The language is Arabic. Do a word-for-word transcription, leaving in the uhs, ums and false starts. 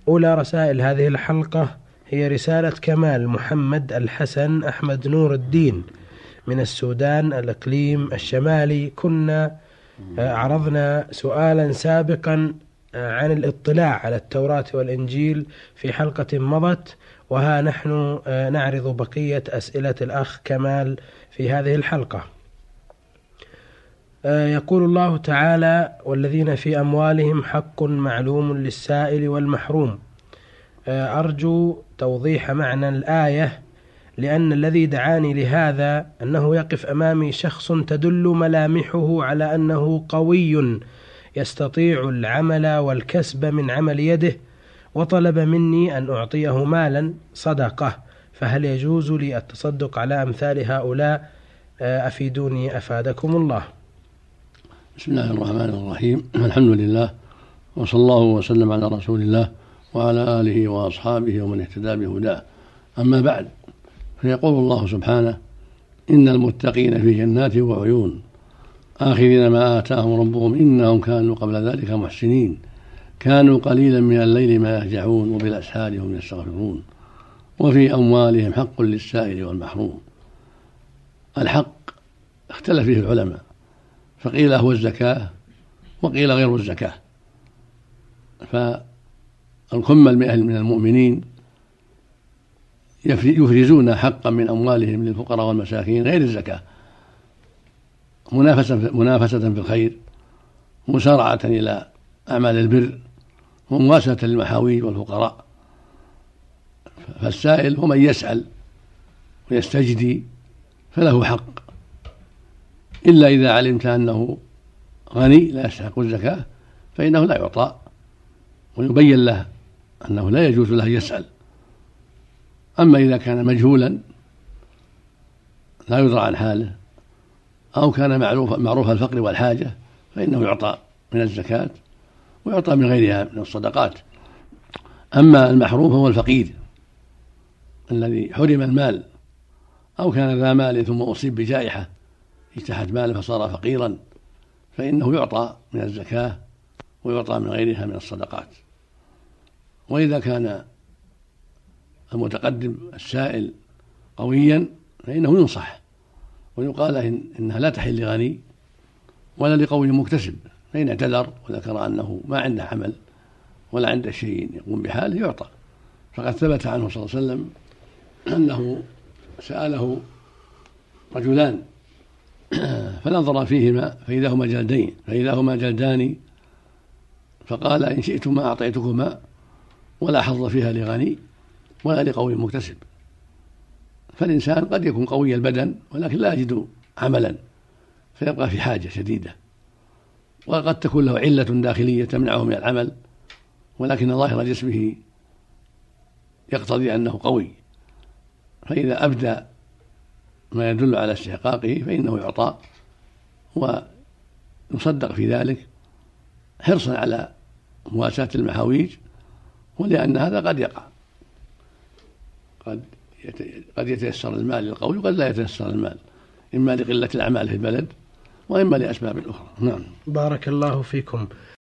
أولى رسائل هذه الحلقة هي رسالة كمال محمد الحسن أحمد نور الدين من السودان الإقليم الشمالي. كنا عرضنا سؤالا سابقا عن الاطلاع على التوراة والإنجيل في حلقة مضت، وها نحن نعرض بقية أسئلة الأخ كمال في هذه الحلقة. يقول الله تعالى: والذين في أموالهم حق معلوم للسائل والمحروم. أرجو توضيح معنى الآية، لأن الذي دعاني لهذا أنه يقف أمامي شخص تدل ملامحه على أنه قوي يستطيع العمل والكسب من عمل يده، وطلب مني أن أعطيه مالا صدقة، فهل يجوز لي التصدق على أمثال هؤلاء؟ أفيدوني أفادكم الله. بسم الله الرحمن الرحيم، الحمد لله، وصلى الله وسلم على رسول الله وعلى آله وأصحابه ومن اهتدى بهداه. أما بعد، فيقول الله سبحانه: إن المتقين في جنات وعيون آخذين ما آتاهم ربهم إنهم كانوا قبل ذلك محسنين كانوا قليلا من الليل ما يهجعون وبالأسحار هم يستغفرون وفي أموالهم حق للسائل والمحروم. الحق اختلف فيه العلماء، فقيل هو الزكاة وقيل غير الزكاة. فالكمل من المؤمنين يفرزون حقا من أموالهم للفقراء والمساكين غير الزكاة، منافسة منافسة في الخير، مسارعة إلى أعمال البر، ومواساة للمحاويج والفقراء. فالسائل هو من يسأل ويستجدي فله حق، إلا إذا علمت أنه غني لا يستحق الزكاة فإنه لا يعطى، ويبين له أنه لا يجوز له يسأل. أما إذا كان مجهولا لا يدرى عن حاله، أو كان معروف معروف الفقر والحاجة، فإنه يعطى من الزكاة ويعطى من غيرها من الصدقات. أما المحروم هو الفقير الذي حرم المال، أو كان ذا مال ثم أصيب بجائحة اجتاحت ماله فصار فقيرا، فإنه يعطى من الزكاة ويعطى من غيرها من الصدقات. وإذا كان المتقدم السائل قويا فإنه ينصح ويقال إن إنها لا تحل لغني ولا لقوي مكتسب، فإن اعتذر وذكر أنه ما عنده عمل ولا عنده شيء يقوم بحاله يعطى. فقد ثبت عنه صلى الله عليه وسلم أنه سأله رجلان فنظر فيهما فإذا هما جلدين فإذا هما جلدان فقال: إن شئتما أعطيتكما ولا حظ فيها لغني ولا لقوي مكتسب. فالإنسان قد يكون قوي البدن ولكن لا يجد عملا فيبقى في حاجة شديدة، وقد تكون له علة داخلية تمنعه من العمل، ولكن ظاهر جسمه يقتضي أنه قوي، فإذا أبدى ما يدل على استحقاقه فإنه يعطى ويصدق في ذلك، حرصا على مواساة المحاويج، ولأن هذا قد يقع، قد قد يتيسر المال للقوي وقد لا يتيسر المال، إما لقلة الأعمال في البلد وإما لأسباب أخرى. نعم. بارك الله فيكم.